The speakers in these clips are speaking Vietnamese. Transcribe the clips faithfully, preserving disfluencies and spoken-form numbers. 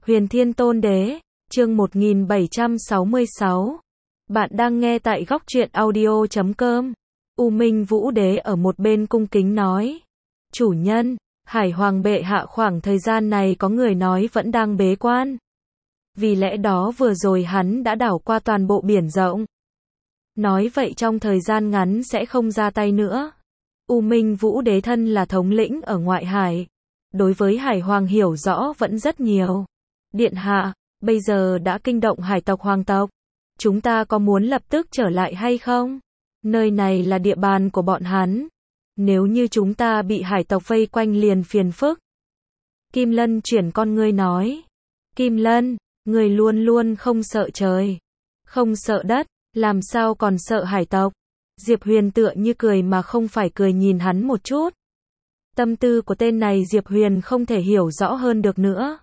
Huyền Thiên Tôn Đế, chương một nghìn bảy trăm sáu mươi sáu. Bạn đang nghe tại góc truyện audio chấm com. U Minh Vũ Đế ở một bên cung kính nói. Chủ nhân, Hải Hoàng bệ hạ khoảng thời gian này có người nói vẫn đang bế quan. Vì lẽ đó vừa rồi hắn đã đảo qua toàn bộ biển rộng. Nói vậy trong thời gian ngắn sẽ không ra tay nữa. U Minh Vũ Đế thân là thống lĩnh ở ngoại hải. Đối với Hải Hoàng hiểu rõ vẫn rất nhiều. Điện hạ, bây giờ đã kinh động hải tộc hoàng tộc. Chúng ta có muốn lập tức trở lại hay không? Nơi này là địa bàn của bọn hắn. Nếu như chúng ta bị hải tộc vây quanh liền phiền phức. Kim Lân chuyển con ngươi nói. Kim Lân, người luôn luôn không sợ trời, không sợ đất, làm sao còn sợ hải tộc? Diệp Huyền tựa như cười mà không phải cười nhìn hắn một chút. Tâm tư của tên này Diệp Huyền không thể hiểu rõ hơn được nữa.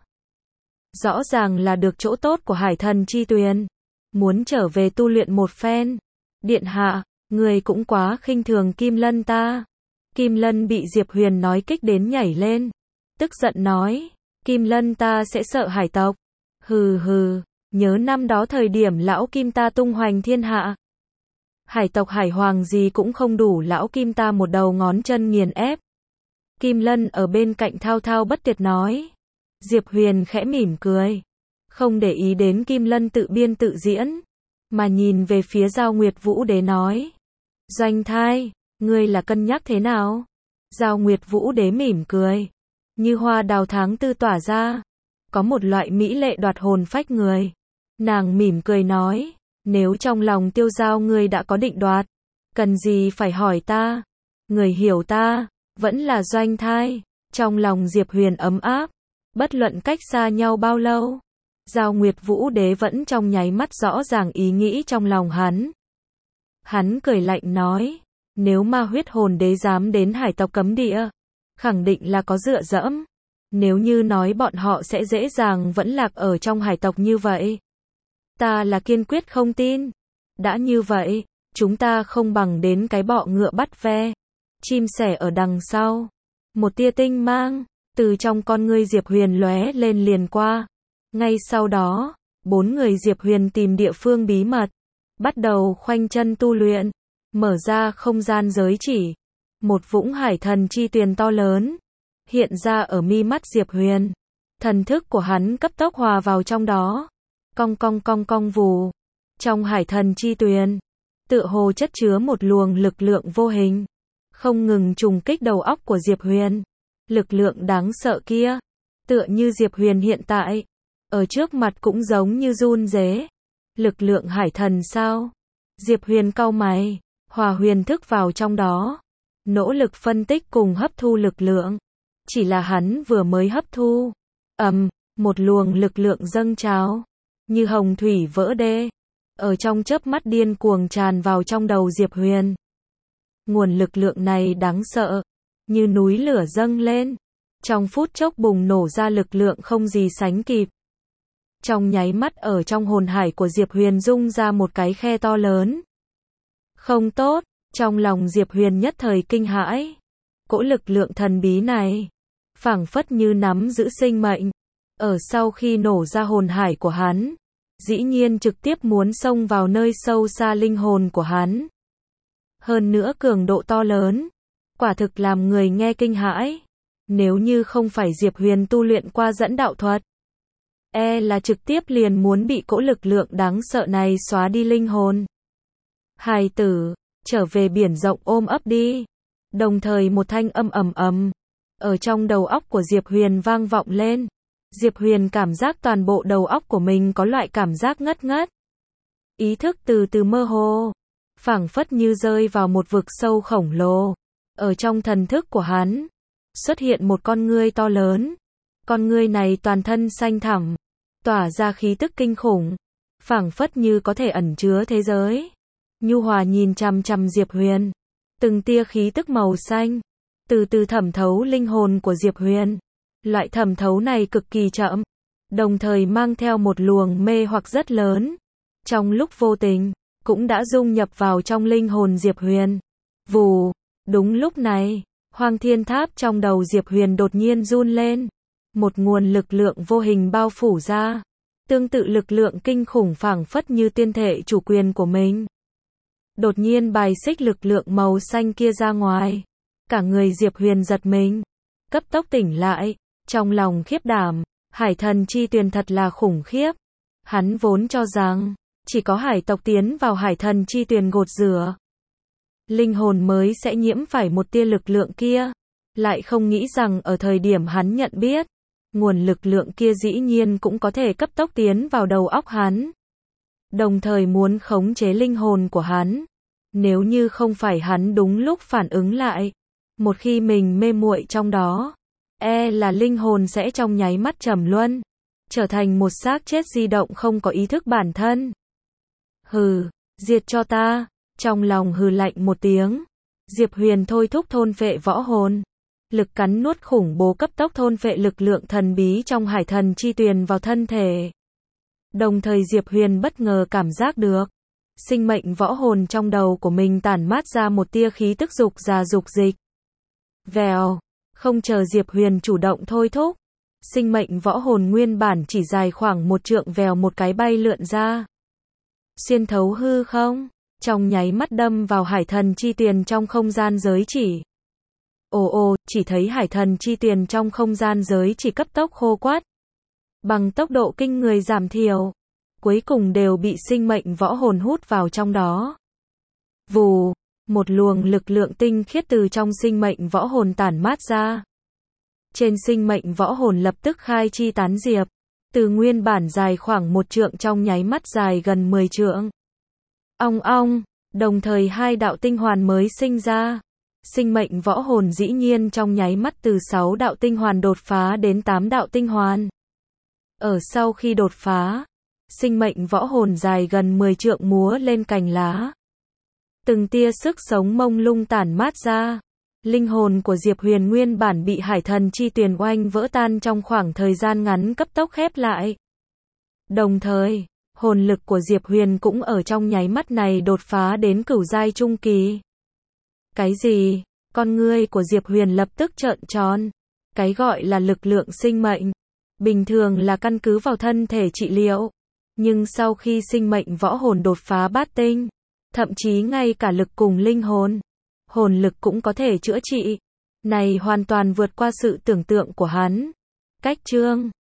Rõ ràng là được chỗ tốt của hải thần chi tuyền. Muốn trở về tu luyện một phen. Điện hạ, người cũng quá khinh thường Kim Lân ta. Kim Lân bị Diệp Huyền nói kích đến nhảy lên. Tức giận nói, Kim Lân ta sẽ sợ hải tộc. Hừ hừ, nhớ năm đó thời điểm lão Kim ta tung hoành thiên hạ. Hải tộc Hải Hoàng gì cũng không đủ lão Kim ta một đầu ngón chân nghiền ép. Kim Lân ở bên cạnh thao thao bất tuyệt nói. Diệp Huyền khẽ mỉm cười. Không để ý đến Kim Lân tự biên tự diễn. Mà nhìn về phía Giao Nguyệt Vũ Đế nói. Doanh thai, ngươi là cân nhắc thế nào? Giao Nguyệt Vũ Đế mỉm cười. Như hoa đào tháng tư tỏa ra. Có một loại mỹ lệ đoạt hồn phách người. Nàng mỉm cười nói. Nếu trong lòng Tiêu Giao ngươi đã có định đoạt. Cần gì phải hỏi ta? Người hiểu ta, vẫn là Doanh thai. Trong lòng Diệp Huyền ấm áp. Bất luận cách xa nhau bao lâu. Giao Nguyệt Vũ Đế vẫn trong nháy mắt rõ ràng ý nghĩ trong lòng hắn. Hắn cười lạnh nói. Nếu ma huyết hồn đế dám đến hải tộc cấm địa. Khẳng định là có dựa dẫm. Nếu như nói bọn họ sẽ dễ dàng vẫn lạc ở trong hải tộc như vậy. Ta là kiên quyết không tin. Đã như vậy, chúng ta không bằng đến cái bọ ngựa bắt ve. Chim sẻ ở đằng sau. Một tia tinh mang, từ trong con ngươi Diệp Huyền lóe lên liền qua. Ngay sau đó, bốn người Diệp Huyền tìm địa phương bí mật. Bắt đầu khoanh chân tu luyện. Mở ra không gian giới chỉ. Một vũng hải thần chi tuyền to lớn. Hiện ra ở mi mắt Diệp Huyền. Thần thức của hắn cấp tốc hòa vào trong đó. Cong cong cong cong vù. Trong hải thần chi tuyền. Tựa hồ chất chứa một luồng lực lượng vô hình. Không ngừng trùng kích đầu óc của Diệp Huyền. Lực lượng đáng sợ kia. Tựa như Diệp Huyền hiện tại. Ở trước mặt cũng giống như run rế. Lực lượng hải thần sao? Diệp Huyền cau mày. Hòa huyền thức vào trong đó. Nỗ lực phân tích cùng hấp thu lực lượng. Chỉ là hắn vừa mới hấp thu. Ầm, một luồng lực lượng dâng trào. Như hồng thủy vỡ đê. Ở trong chớp mắt điên cuồng tràn vào trong đầu Diệp Huyền. Nguồn lực lượng này đáng sợ. Như núi lửa dâng lên. Trong phút chốc bùng nổ ra lực lượng không gì sánh kịp. Trong nháy mắt ở trong hồn hải của Diệp Huyền rung ra một cái khe to lớn. Không tốt, trong lòng Diệp Huyền nhất thời kinh hãi. Cỗ lực lượng thần bí này, phảng phất như nắm giữ sinh mệnh. Ở sau khi nổ ra hồn hải của hắn, dĩ nhiên trực tiếp muốn xông vào nơi sâu xa linh hồn của hắn. Hơn nữa cường độ to lớn, quả thực làm người nghe kinh hãi. Nếu như không phải Diệp Huyền tu luyện qua dẫn đạo thuật, e là trực tiếp liền muốn bị cỗ lực lượng đáng sợ này xóa đi linh hồn. Hài tử, trở về biển rộng ôm ấp đi. Đồng thời một thanh âm ầm ầm ở trong đầu óc của Diệp Huyền vang vọng lên. Diệp Huyền cảm giác toàn bộ đầu óc của mình có loại cảm giác ngất ngất. Ý thức từ từ mơ hồ, phảng phất như rơi vào một vực sâu khổng lồ. Ở trong thần thức của hắn, xuất hiện một con ngươi to lớn. Con ngươi này toàn thân xanh thẳm, tỏa ra khí tức kinh khủng, phảng phất như có thể ẩn chứa thế giới. Nhu hòa nhìn chằm chằm Diệp Huyền. Từng tia khí tức màu xanh, từ từ thẩm thấu linh hồn của Diệp Huyền. Loại thẩm thấu này cực kỳ chậm, đồng thời mang theo một luồng mê hoặc rất lớn. Trong lúc vô tình, cũng đã dung nhập vào trong linh hồn Diệp Huyền. Vù, đúng lúc này, Hoang Thiên Tháp trong đầu Diệp Huyền đột nhiên run lên. một nguồn lực lượng vô hình bao phủ ra. Tương tự lực lượng kinh khủng phảng phất như tiên thể chủ quyền của mình. Đột nhiên bài xích lực lượng màu xanh kia ra ngoài. Cả người Diệp Huyền giật mình. Cấp tốc tỉnh lại. Trong lòng khiếp đảm. Hải thần chi tuyền thật là khủng khiếp. Hắn vốn cho rằng chỉ có hải tộc tiến vào hải thần chi tuyền gột rửa, linh hồn mới sẽ nhiễm phải một tia lực lượng kia. Lại không nghĩ rằng ở thời điểm hắn nhận biết, nguồn lực lượng kia dĩ nhiên cũng có thể cấp tốc tiến vào đầu óc hắn. Đồng thời muốn khống chế linh hồn của hắn. Nếu như không phải hắn đúng lúc phản ứng lại, một khi mình mê muội trong đó, e là linh hồn sẽ trong nháy mắt trầm luân, trở thành một xác chết di động không có ý thức bản thân. Hừ, diệt cho ta. Trong lòng hừ lạnh một tiếng, Diệp Huyền thôi thúc thôn phệ võ hồn. Lực cắn nuốt khủng bố cấp tốc thôn phệ lực lượng thần bí trong hải thần chi tuyền vào thân thể. Đồng thời Diệp Huyền bất ngờ cảm giác được, sinh mệnh võ hồn trong đầu của mình tản mát ra một tia khí tức dục già dục dịch. Vèo, không chờ Diệp Huyền chủ động thôi thúc, sinh mệnh võ hồn nguyên bản chỉ dài khoảng một trượng vèo một cái bay lượn ra. Xuyên thấu hư không, trong nháy mắt đâm vào hải thần chi tuyền trong không gian giới chỉ. Ồ ồ, chỉ thấy hải thần chi tuyền trong không gian giới chỉ cấp tốc khô quắt. Bằng tốc độ kinh người giảm thiểu. Cuối cùng đều bị sinh mệnh võ hồn hút vào trong đó. Vù, một luồng lực lượng tinh khiết từ trong sinh mệnh võ hồn tản mát ra. Trên sinh mệnh võ hồn lập tức khai chi tán diệp. Từ nguyên bản dài khoảng một trượng trong nháy mắt dài gần mười trượng. Ong ong, đồng thời hai đạo tinh hoàn mới sinh ra. Sinh mệnh võ hồn dĩ nhiên trong nháy mắt từ sáu đạo tinh hoàn đột phá đến tám đạo tinh hoàn. Ở sau khi đột phá, sinh mệnh võ hồn dài gần mười trượng múa lên cành lá. Từng tia sức sống mông lung tản mát ra. Linh hồn của Diệp Huyền nguyên bản bị hải thần chi tuyền oanh vỡ tan trong khoảng thời gian ngắn cấp tốc khép lại. Đồng thời, hồn lực của Diệp Huyền cũng ở trong nháy mắt này đột phá đến cửu giai trung kỳ. Cái gì? Con ngươi của Diệp Huyền lập tức trợn tròn. Cái gọi là lực lượng sinh mệnh, bình thường là căn cứ vào thân thể trị liệu. Nhưng sau khi sinh mệnh võ hồn đột phá bát tinh, thậm chí ngay cả lực cùng linh hồn, hồn lực cũng có thể chữa trị. Này hoàn toàn vượt qua sự tưởng tượng của hắn. Cách chương